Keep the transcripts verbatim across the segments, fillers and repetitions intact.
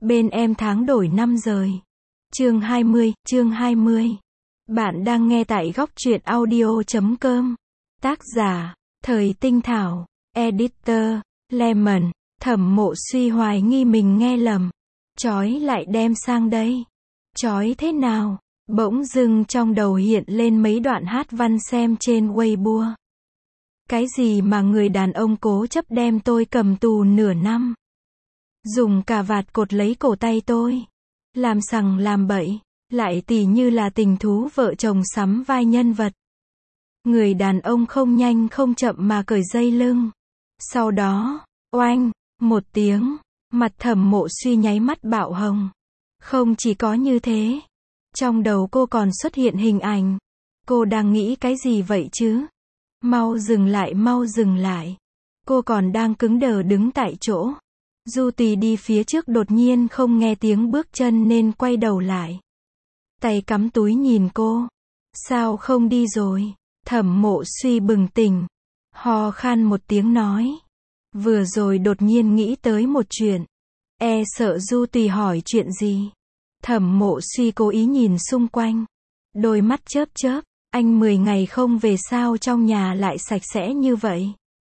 Bên em tháng đổi năm rồi. Chương hai mươi, chương hai mươi. Bạn đang nghe tại góc truyện audio chấm com. Tác giả, Thời Tinh Thảo. Editor, Lemon. Thẩm Mộ Suy hoài nghi mình nghe lầm. Chói lại đem sang đây. Chói thế nào? Bỗng dưng trong đầu hiện lên mấy đoạn hát văn xem trên Weibo. Cái gì mà người đàn ông cố chấp đem tôi cầm tù nửa năm. Dùng cà vạt cột lấy cổ tay tôi. Làm sằng làm bậy. Lại tỉ như là tình thú vợ chồng sắm vai nhân vật. Người đàn ông không nhanh không chậm mà cởi dây lưng. Sau đó, oanh, một tiếng, mặt Thẩm Mộ Suy nháy mắt bạo hồng. Không chỉ có như thế. Trong đầu cô còn xuất hiện hình ảnh. Cô đang nghĩ cái gì vậy chứ? Mau dừng lại, mau dừng lại. Cô còn đang cứng đờ đứng tại chỗ. Du Tùy đi phía trước đột nhiên không nghe tiếng bước chân nên quay đầu lại. Tay cắm túi nhìn cô. Sao không đi rồi? Thẩm Mộ Suy bừng tỉnh. Ho khan một tiếng nói. Vừa rồi đột nhiên nghĩ tới một chuyện. E sợ Du Tùy hỏi chuyện gì. Thẩm Mộ Suy cố ý nhìn xung quanh. Đôi mắt chớp chớp. Anh mười ngày không về sao trong nhà lại sạch sẽ như vậy?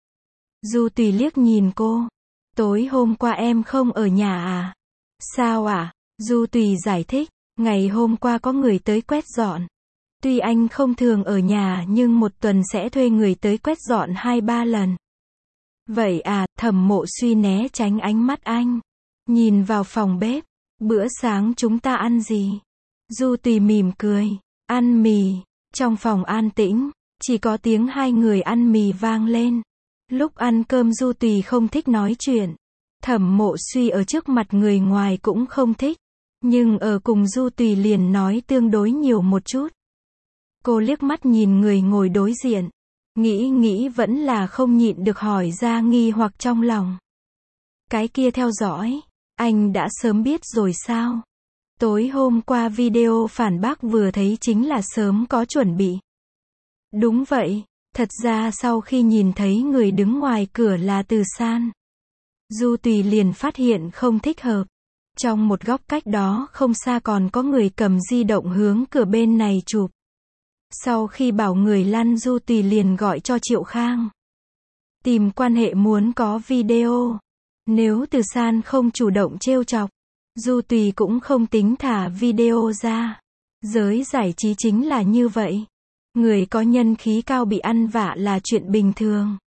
Du Tùy liếc nhìn cô. Tối hôm qua em không ở nhà à? Sao à? Du Tùy giải thích. Ngày hôm qua có người tới quét dọn. Tuy anh không thường ở nhà nhưng một tuần sẽ thuê người tới quét dọn hai ba lần. Vậy à? Thẩm Mộ Suy né tránh ánh mắt anh. Nhìn vào phòng bếp. Bữa sáng chúng ta ăn gì? Du Tùy mỉm cười. Ăn mì. Trong phòng an tĩnh, chỉ có tiếng hai người ăn mì vang lên. Lúc ăn cơm Du Tùy không thích nói chuyện. Thẩm Mộ Suy ở trước mặt người ngoài cũng không thích. Nhưng ở cùng Du Tùy liền nói tương đối nhiều một chút. Cô liếc mắt nhìn người ngồi đối diện. Nghĩ nghĩ vẫn là không nhịn được hỏi ra nghi hoặc trong lòng. Cái kia theo dõi, anh đã sớm biết rồi sao? Tối hôm qua video phản bác vừa thấy chính là sớm có chuẩn bị. Đúng vậy, thật ra sau khi nhìn thấy người đứng ngoài cửa là Từ San, Du Tùy liền phát hiện không thích hợp. Trong một góc cách đó không xa còn có người cầm di động hướng cửa bên này chụp. Sau khi bảo người lăn Du Tùy liền gọi cho Triệu Khang. Tìm quan hệ muốn có video. Nếu Từ San không chủ động trêu chọc, Du Tùy cũng không tính thả video ra. Giới giải trí chính là như vậy. Người có nhân khí cao bị ăn vạ là chuyện bình thường.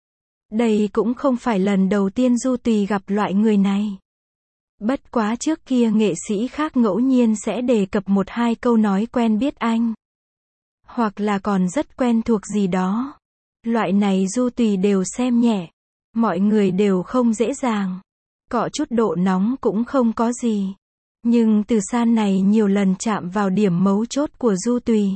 Đây cũng không phải lần đầu tiên Du Tùy gặp loại người này. Bất quá trước kia nghệ sĩ khác ngẫu nhiên sẽ đề cập một hai câu nói quen biết anh. Hoặc là còn rất quen thuộc gì đó. Loại này Du Tùy đều xem nhẹ. Mọi người đều không dễ dàng. Cọ chút độ nóng cũng không có gì. Nhưng Từ San này nhiều lần chạm vào điểm mấu chốt của Du Tùy.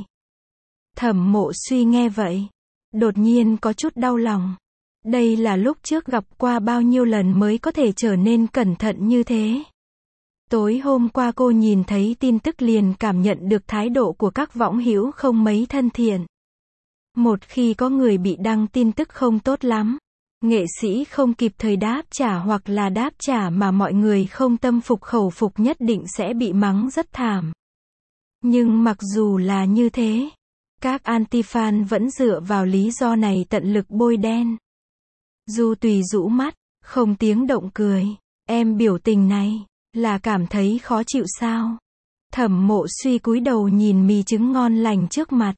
Thẩm Mộ Suy nghe vậy. Đột nhiên có chút đau lòng. Đây là lúc trước gặp qua bao nhiêu lần mới có thể trở nên cẩn thận như thế. Tối hôm qua cô nhìn thấy tin tức liền cảm nhận được thái độ của các võng hữu không mấy thân thiện. Một khi có người bị đăng tin tức không tốt lắm, nghệ sĩ không kịp thời đáp trả hoặc là đáp trả mà mọi người không tâm phục khẩu phục nhất định sẽ bị mắng rất thảm. Nhưng mặc dù là như thế, các anti-fan vẫn dựa vào lý do này tận lực bôi đen. Du Tùy rũ mắt, không tiếng động cười. Em biểu tình này, là cảm thấy khó chịu sao? Thẩm Mộ Suy cúi đầu nhìn mì trứng ngon lành trước mặt.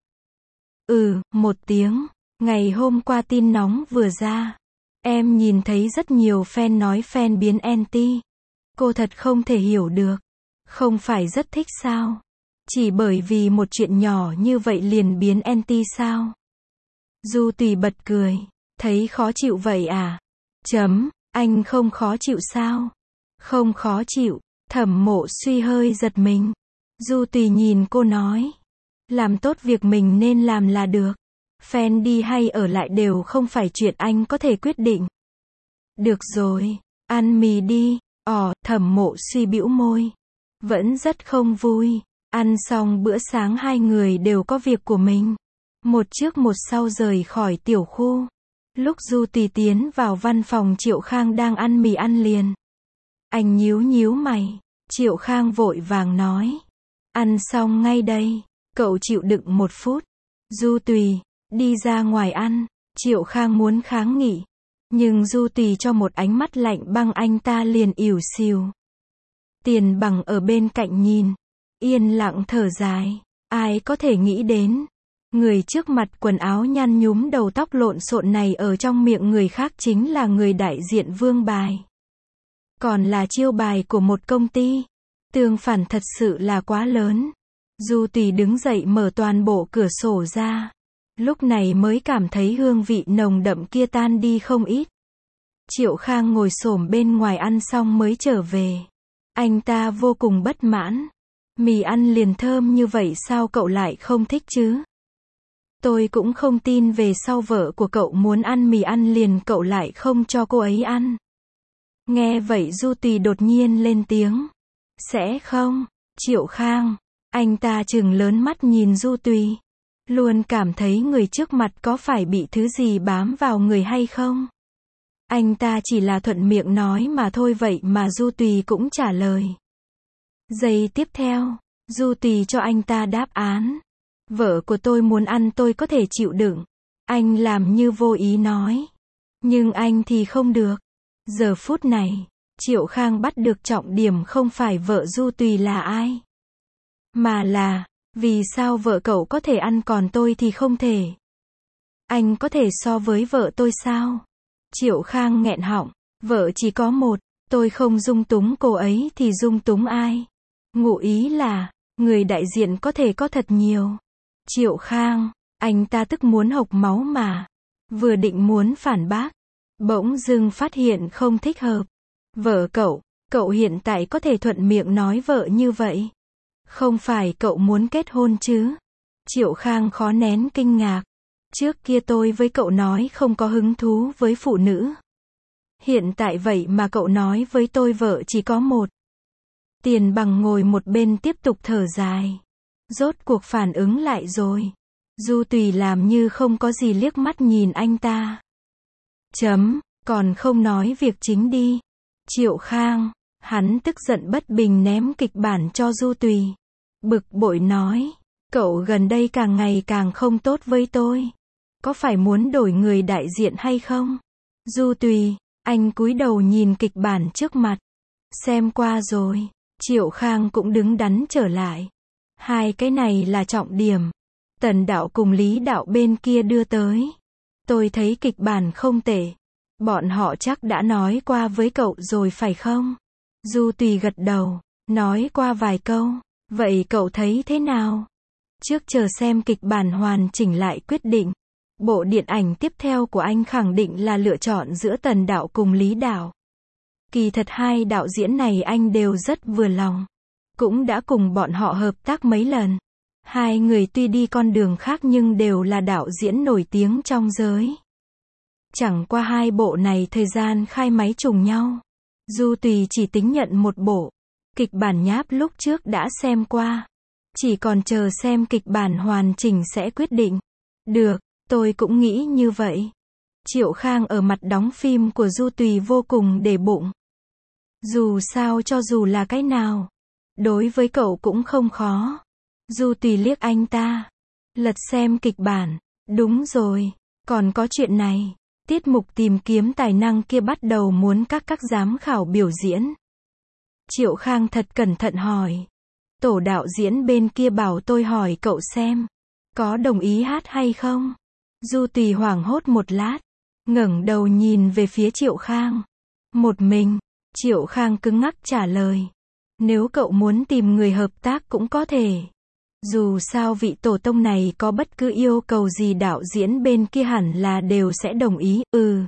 Ừ, một tiếng. Ngày hôm qua tin nóng vừa ra. Em nhìn thấy rất nhiều fan nói fan biến anti. Cô thật không thể hiểu được. Không phải rất thích sao? Chỉ bởi vì một chuyện nhỏ như vậy liền biến anti sao? Du Tùy bật cười. Thấy khó chịu vậy à? Chấm, anh không khó chịu sao? Không khó chịu. Thẩm Mộ Suy hơi giật mình. Du Tùy nhìn cô nói. Làm tốt việc mình nên làm là được. Fan đi hay ở lại đều không phải chuyện anh có thể quyết định. Được rồi, ăn mì đi. Ồ, Thẩm Mộ Suy bĩu môi. Vẫn rất không vui. Ăn xong bữa sáng hai người đều có việc của mình. Một trước một sau rời khỏi tiểu khu. Lúc Du Tùy tiến vào văn phòng Triệu Khang đang ăn mì ăn liền. Anh nhíu nhíu mày. Triệu Khang vội vàng nói. Ăn xong ngay đây. Cậu chịu đựng một phút. Du Tùy, đi ra ngoài ăn. Triệu Khang muốn kháng nghị. Nhưng Du Tùy cho một ánh mắt lạnh băng, anh ta liền ỉu xìu. Tiền Bằng ở bên cạnh nhìn. Yên lặng thở dài. Ai có thể nghĩ đến. Người trước mặt quần áo nhăn nhúm, đầu tóc lộn xộn này ở trong miệng người khác chính là người đại diện Vương Bài. Còn là chiêu bài của một công ty. Tương phản thật sự là quá lớn. Du Tùy đứng dậy mở toàn bộ cửa sổ ra. Lúc này mới cảm thấy hương vị nồng đậm kia tan đi không ít. Triệu Khang ngồi xổm bên ngoài ăn xong mới trở về. Anh ta vô cùng bất mãn. Mì ăn liền thơm như vậy sao cậu lại không thích chứ? Tôi cũng không tin về sau vợ của cậu muốn ăn mì ăn liền cậu lại không cho cô ấy ăn. Nghe vậy Du Tùy đột nhiên lên tiếng. Sẽ không, Triệu Khang. Anh ta trừng lớn mắt nhìn Du Tùy. Luôn cảm thấy người trước mặt có phải bị thứ gì bám vào người hay không? Anh ta chỉ là thuận miệng nói mà thôi, vậy mà Du Tùy cũng trả lời. Giây tiếp theo, Du Tùy cho anh ta đáp án. Vợ của tôi muốn ăn tôi có thể chịu đựng. Anh làm như vô ý nói. Nhưng anh thì không được. Giờ phút này, Triệu Khang bắt được trọng điểm không phải vợ Du Tùy là ai. Mà là, vì sao vợ cậu có thể ăn còn tôi thì không thể? Anh có thể so với vợ tôi sao? Triệu Khang nghẹn họng. Vợ chỉ có một, tôi không dung túng cô ấy thì dung túng ai? Ngụ ý là, người đại diện có thể có thật nhiều. Triệu Khang, anh ta tức muốn hộc máu mà. Vừa định muốn phản bác. Bỗng dưng phát hiện không thích hợp. Vợ cậu, cậu hiện tại có thể thuận miệng nói vợ như vậy. Không phải cậu muốn kết hôn chứ? Triệu Khang khó nén kinh ngạc. Trước kia tôi với cậu nói không có hứng thú với phụ nữ. Hiện tại vậy mà cậu nói với tôi vợ chỉ có một. Tiền Bằng ngồi một bên tiếp tục thở dài. Rốt cuộc phản ứng lại rồi. Du Tùy làm như không có gì liếc mắt nhìn anh ta. Chấm, còn không nói việc chính đi. Triệu Khang, hắn tức giận bất bình ném kịch bản cho Du Tùy. Bực bội nói, cậu gần đây càng ngày càng không tốt với tôi. Có phải muốn đổi người đại diện hay không? Du Tùy, anh cúi đầu nhìn kịch bản trước mặt. Xem qua rồi. Triệu Khang cũng đứng đắn trở lại. Hai cái này là trọng điểm. Tần Đạo cùng Lý Đạo bên kia đưa tới. Tôi thấy kịch bản không tệ. Bọn họ chắc đã nói qua với cậu rồi phải không? Du Tùy gật đầu, nói qua vài câu. Vậy cậu thấy thế nào? Trước chờ xem kịch bản hoàn chỉnh lại quyết định. Bộ điện ảnh tiếp theo của anh khẳng định là lựa chọn giữa Tần Đạo cùng Lý Đạo. Kỳ thật hai đạo diễn này anh đều rất vừa lòng. Cũng đã cùng bọn họ hợp tác mấy lần. Hai người tuy đi con đường khác nhưng đều là đạo diễn nổi tiếng trong giới. Chẳng qua hai bộ này thời gian khai máy trùng nhau. Du Tùy chỉ tính nhận một bộ. Kịch bản nháp lúc trước đã xem qua. Chỉ còn chờ xem kịch bản hoàn chỉnh sẽ quyết định. Được, tôi cũng nghĩ như vậy. Triệu Khang ở mặt đóng phim của Du Tùy vô cùng để bụng. Dù sao cho dù là cái nào, đối với cậu cũng không khó. Du Tùy liếc anh ta. Lật xem kịch bản. Đúng rồi, còn có chuyện này. Tiết mục tìm kiếm tài năng kia bắt đầu muốn các các giám khảo biểu diễn. Triệu Khang thật cẩn thận hỏi. Tổ đạo diễn bên kia bảo tôi hỏi cậu xem. Có đồng ý hát hay không? Du Tùy hoảng hốt một lát. Ngẩng đầu nhìn về phía Triệu Khang. Một mình. Triệu Khang cứng ngắc trả lời. Nếu cậu muốn tìm người hợp tác cũng có thể. Dù sao vị tổ tông này có bất cứ yêu cầu gì đạo diễn bên kia hẳn là đều sẽ đồng ý, ừ.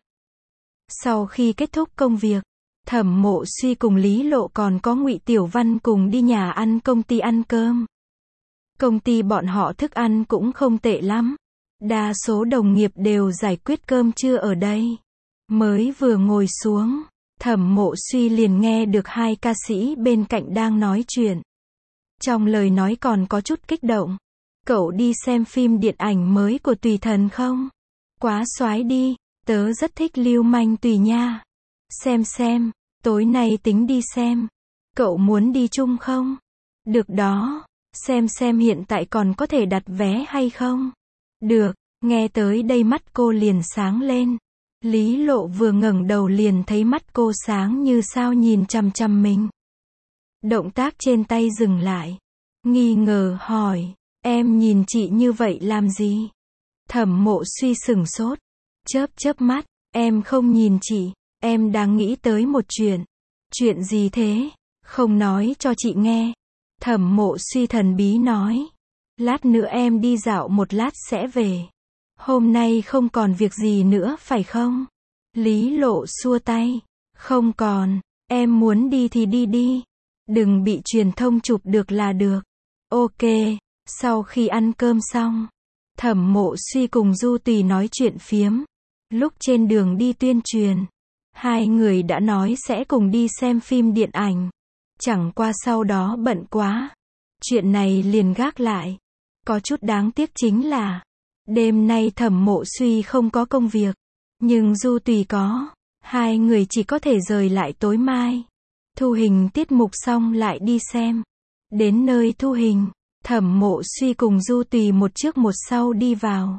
Sau khi kết thúc công việc, Thẩm Mộ Suy cùng Lý Lộ còn có Ngụy Tiểu Văn cùng đi nhà ăn công ty ăn cơm. Công ty bọn họ thức ăn cũng không tệ lắm. Đa số đồng nghiệp đều giải quyết cơm trưa ở đây. Mới vừa ngồi xuống, Thẩm Mộ Suy liền nghe được hai ca sĩ bên cạnh đang nói chuyện. Trong lời nói còn có chút kích động. Cậu đi xem phim điện ảnh mới của Tùy Thần không? Quá soái đi, tớ rất thích Lưu Manh Tùy nha. Xem xem, tối nay tính đi xem. Cậu muốn đi chung không? Được đó. Xem xem hiện tại còn có thể đặt vé hay không? Được. Nghe tới đây mắt cô liền sáng lên. Lý Lộ vừa ngẩng đầu liền thấy mắt cô sáng như sao nhìn chằm chằm mình. Động tác trên tay dừng lại. Nghi ngờ hỏi, em nhìn chị như vậy làm gì? Thẩm Mộ Suy sửng sốt. Chớp chớp mắt, em không nhìn chị, em đang nghĩ tới một chuyện. Chuyện gì thế? Không nói cho chị nghe. Thẩm Mộ Suy thần bí nói. Lát nữa em đi dạo một lát sẽ về. Hôm nay không còn việc gì nữa phải không? Lý Lộ xua tay. Không còn, em muốn đi thì đi đi. Đừng bị truyền thông chụp được là được. Ok. Sau khi ăn cơm xong, Thẩm Mộ Suy cùng Du Tùy nói chuyện phiếm. Lúc trên đường đi tuyên truyền, hai người đã nói sẽ cùng đi xem phim điện ảnh. Chẳng qua sau đó bận quá, chuyện này liền gác lại. Có chút đáng tiếc chính là đêm nay Thẩm Mộ Suy không có công việc, nhưng Du Tùy có. Hai người chỉ có thể rời lại tối mai. Thu hình tiết mục xong lại đi xem. Đến nơi thu hình, Thẩm Mộ Suy cùng Du Tùy một trước một sau đi vào.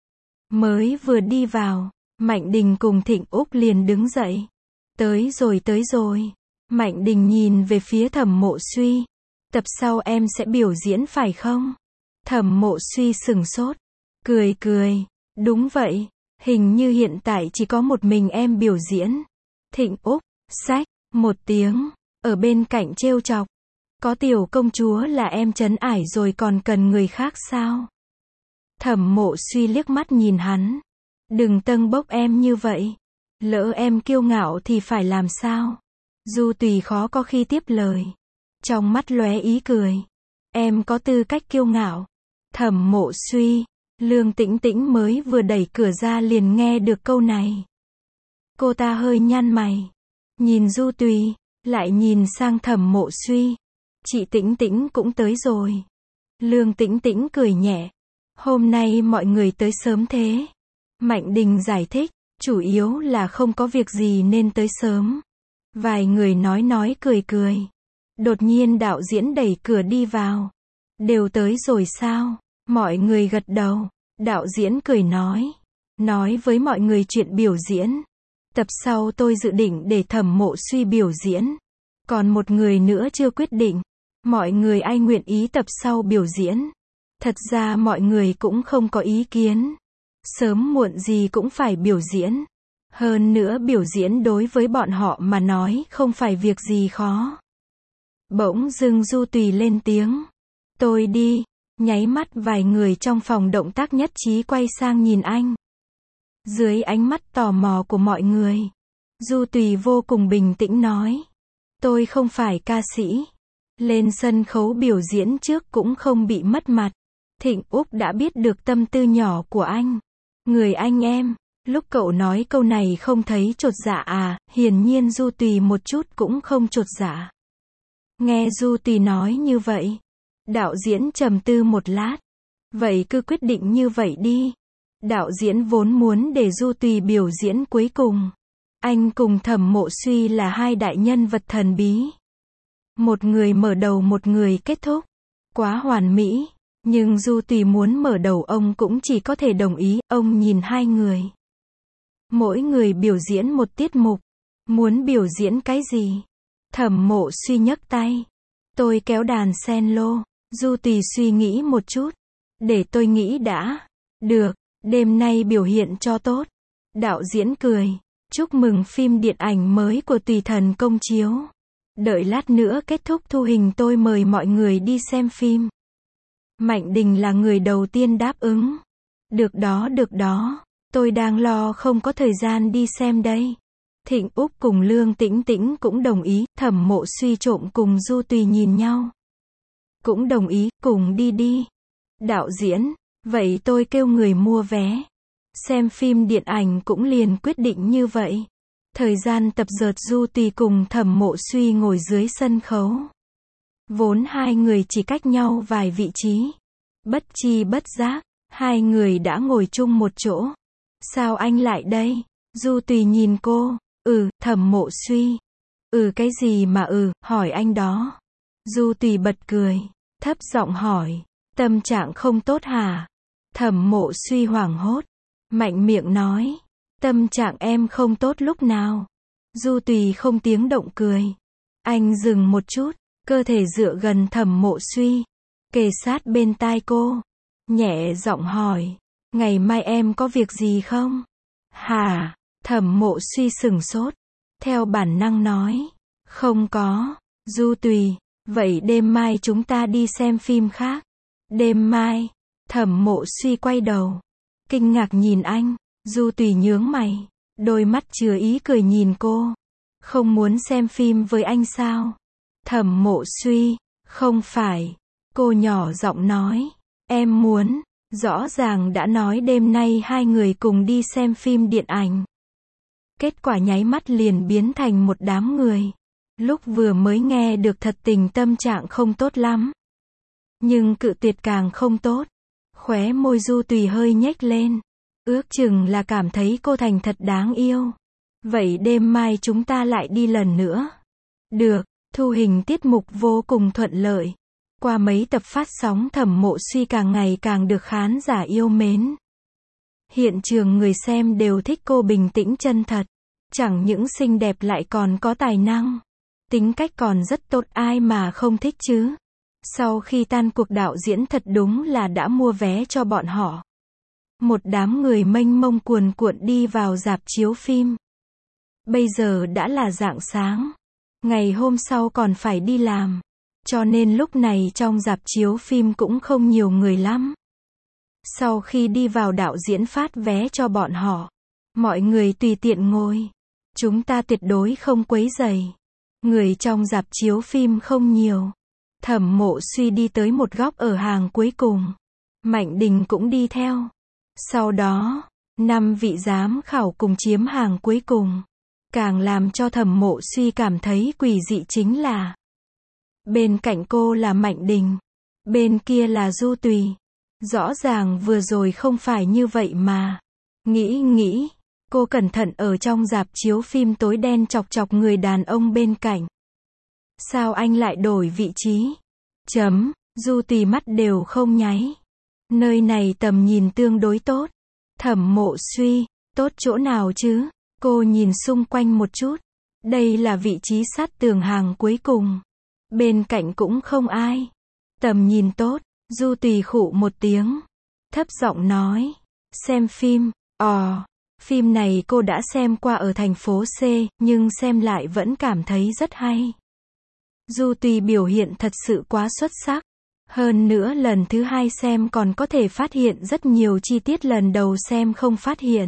Mới vừa đi vào, Mạnh Đình cùng Thịnh Úc liền đứng dậy. Tới rồi tới rồi. Mạnh Đình nhìn về phía Thẩm Mộ Suy. Tập sau em sẽ biểu diễn phải không? Thẩm Mộ Suy sửng sốt. Cười cười. Đúng vậy. Hình như hiện tại chỉ có một mình em biểu diễn. Thịnh Úc, xách, một tiếng, ở bên cạnh trêu chọc. Có tiểu công chúa là em trấn ải rồi còn cần người khác sao? Thẩm Mộ Suy liếc mắt nhìn hắn. Đừng tâng bốc em như vậy. Lỡ em kiêu ngạo thì phải làm sao? Du Tùy khó có khi tiếp lời. Trong mắt lóe ý cười. Em có tư cách kiêu ngạo. Thẩm Mộ Suy. Lương Tĩnh Tĩnh mới vừa đẩy cửa ra liền nghe được câu này. Cô ta hơi nhăn mày. Nhìn Du Tùy, lại nhìn sang Thẩm Mộ Suy. Chị Tĩnh Tĩnh cũng tới rồi. Lương Tĩnh Tĩnh cười nhẹ. Hôm nay mọi người tới sớm thế. Mạnh Đình giải thích, chủ yếu là không có việc gì nên tới sớm. Vài người nói nói cười cười. Đột nhiên đạo diễn đẩy cửa đi vào. Đều tới rồi sao? Mọi người gật đầu. Đạo diễn cười nói. Nói với mọi người chuyện biểu diễn. Tập sau tôi dự định để Thẩm Mộ Suy biểu diễn. Còn một người nữa chưa quyết định. Mọi người ai nguyện ý tập sau biểu diễn. Thật ra mọi người cũng không có ý kiến. Sớm muộn gì cũng phải biểu diễn. Hơn nữa biểu diễn đối với bọn họ mà nói không phải việc gì khó. Bỗng dưng Du Tùy lên tiếng. Tôi đi. Nháy mắt vài người trong phòng động tác nhất trí quay sang nhìn anh. Dưới ánh mắt tò mò của mọi người, Du Tùy vô cùng bình tĩnh nói. Tôi không phải ca sĩ. Lên sân khấu biểu diễn trước cũng không bị mất mặt. Thịnh Úc đã biết được tâm tư nhỏ của anh. Người anh em, lúc cậu nói câu này không thấy chột dạ à? Hiển nhiên Du Tùy một chút cũng không chột dạ. Nghe Du Tùy nói như vậy, đạo diễn trầm tư một lát. Vậy cứ quyết định như vậy đi. Đạo diễn vốn muốn để Du Tùy biểu diễn cuối cùng. Anh cùng Thẩm Mộ Suy là hai đại nhân vật thần bí. Một người mở đầu một người kết thúc. Quá hoàn mỹ. Nhưng Du Tùy muốn mở đầu ông cũng chỉ có thể đồng ý. Ông nhìn hai người. Mỗi người biểu diễn một tiết mục. Muốn biểu diễn cái gì? Thẩm Mộ Suy nhấc tay. Tôi kéo đàn cello. Du Tùy suy nghĩ một chút. Để tôi nghĩ đã. Được, đêm nay biểu hiện cho tốt. Đạo diễn cười. Chúc mừng phim điện ảnh mới của Tùy Thần công chiếu. Đợi lát nữa kết thúc thu hình tôi mời mọi người đi xem phim. Mạnh Đình là người đầu tiên đáp ứng. Được đó được đó. Tôi đang lo không có thời gian đi xem đây. Thịnh Úc cùng Lương Tĩnh Tĩnh cũng đồng ý. Thẩm Mộ Suy trộm cùng Du Tùy nhìn nhau. Cũng đồng ý, cùng đi đi. Đạo diễn, vậy tôi kêu người mua vé. Xem phim điện ảnh cũng liền quyết định như vậy. Thời gian tập dượt Du Tùy cùng Thẩm Mộ Suy ngồi dưới sân khấu. Vốn hai người chỉ cách nhau vài vị trí. Bất chi bất giác, hai người đã ngồi chung một chỗ. Sao anh lại đây? Du Tùy nhìn cô. Ừ, Thẩm Mộ Suy. Ừ cái gì mà ừ, hỏi anh đó. Du Tùy bật cười, thấp giọng hỏi, tâm trạng không tốt hả? Thẩm Mộ Suy hoảng hốt, mạnh miệng nói, tâm trạng em không tốt lúc nào? Du Tùy không tiếng động cười. Anh dừng một chút, cơ thể dựa gần Thẩm Mộ Suy, kề sát bên tai cô, nhẹ giọng hỏi, ngày mai em có việc gì không? Hả? Thẩm Mộ Suy sửng sốt, theo bản năng nói, không có. Du Tùy, vậy đêm mai chúng ta đi xem phim khác. Đêm mai? Thẩm Mộ Suy quay đầu, kinh ngạc nhìn anh. Du Tùy nhướng mày, đôi mắt chứa ý cười nhìn cô. Không muốn xem phim với anh sao? Thẩm Mộ Suy, không phải. Cô nhỏ giọng nói, em muốn, rõ ràng đã nói đêm nay hai người cùng đi xem phim điện ảnh. Kết quả nháy mắt liền biến thành một đám người. Lúc vừa mới nghe được thật tình tâm trạng không tốt lắm. Nhưng cự tuyệt càng không tốt. Khóe môi Du Tùy hơi nhếch lên. Ước chừng là cảm thấy cô thành thật đáng yêu. Vậy đêm mai chúng ta lại đi lần nữa. Được, thu hình tiết mục vô cùng thuận lợi. Qua mấy tập phát sóng Thẩm Mộ Suy càng ngày càng được khán giả yêu mến. Hiện trường người xem đều thích cô bình tĩnh chân thật. Chẳng những xinh đẹp lại còn có tài năng. Tính cách còn rất tốt, ai mà không thích chứ. Sau khi tan cuộc đạo diễn thật đúng là đã mua vé cho bọn họ. Một đám người mênh mông cuồn cuộn đi vào rạp chiếu phim. Bây giờ đã là rạng sáng. Ngày hôm sau còn phải đi làm. Cho nên lúc này trong rạp chiếu phim cũng không nhiều người lắm. Sau khi đi vào đạo diễn phát vé cho bọn họ. Mọi người tùy tiện ngồi. Chúng ta tuyệt đối không quấy rầy. Người trong rạp chiếu phim không nhiều. Thẩm Mộ Suy đi tới một góc ở hàng cuối cùng. Mạnh Đình cũng đi theo. Sau đó, năm vị giám khảo cùng chiếm hàng cuối cùng. Càng làm cho Thẩm Mộ Suy cảm thấy quỷ dị chính là bên cạnh cô là Mạnh Đình, bên kia là Du Tùy. Rõ ràng vừa rồi không phải như vậy mà. Nghĩ nghĩ, cô cẩn thận ở trong rạp chiếu phim tối đen chọc chọc người đàn ông bên cạnh. Sao anh lại đổi vị trí? Chấm, Du Tùy mắt đều không nháy. Nơi này tầm nhìn tương đối tốt. Thẩm Mộ Suy, tốt chỗ nào chứ? Cô nhìn xung quanh một chút. Đây là vị trí sát tường hàng cuối cùng. Bên cạnh cũng không ai. Tầm nhìn tốt. Du Tùy khụ một tiếng. Thấp giọng nói. Xem phim. Ồ, phim này cô đã xem qua ở thành phố C, nhưng xem lại vẫn cảm thấy rất hay. Du Tùy biểu hiện thật sự quá xuất sắc. Hơn nữa lần thứ hai xem còn có thể phát hiện rất nhiều chi tiết lần đầu xem không phát hiện.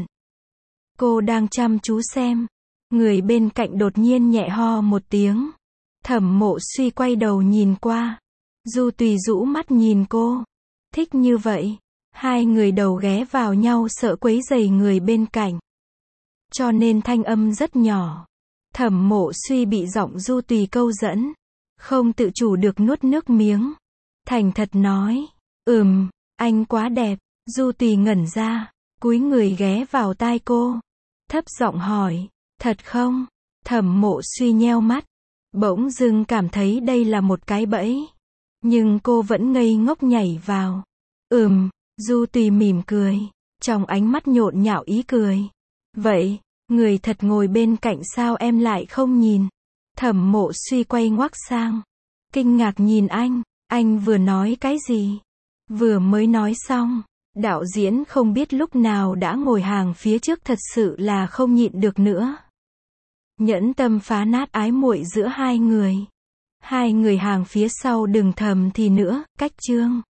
Cô đang chăm chú xem. Người bên cạnh đột nhiên nhẹ ho một tiếng. Thẩm Mộ Suy quay đầu nhìn qua. Du Tùy rũ mắt nhìn cô. Thích như vậy. Hai người đầu ghé vào nhau sợ quấy rầy người bên cạnh. Cho nên thanh âm rất nhỏ. Thẩm Mộ Suy bị giọng Du Tùy câu dẫn. Không tự chủ được nuốt nước miếng. Thành thật nói. Ừm, anh quá đẹp. Du Tùy ngẩn ra. Cúi người ghé vào tai cô. Thấp giọng hỏi. Thật không? Thẩm Mộ Suy nheo mắt. Bỗng dưng cảm thấy đây là một cái bẫy. Nhưng cô vẫn ngây ngốc nhảy vào. Ừm, Du Tùy mỉm cười. Trong ánh mắt nhộn nhạo ý cười. Vậy, người thật ngồi bên cạnh sao em lại không nhìn? Thẩm Mộ Suy quay ngoắc sang. Kinh ngạc nhìn anh. Anh vừa nói cái gì? Vừa mới nói xong. Đạo diễn không biết lúc nào đã ngồi hàng phía trước, thật sự là không nhịn được nữa. Nhẫn tâm phá nát ái muội giữa hai người. Hai người hàng phía sau đừng thầm thì nữa, cách chương.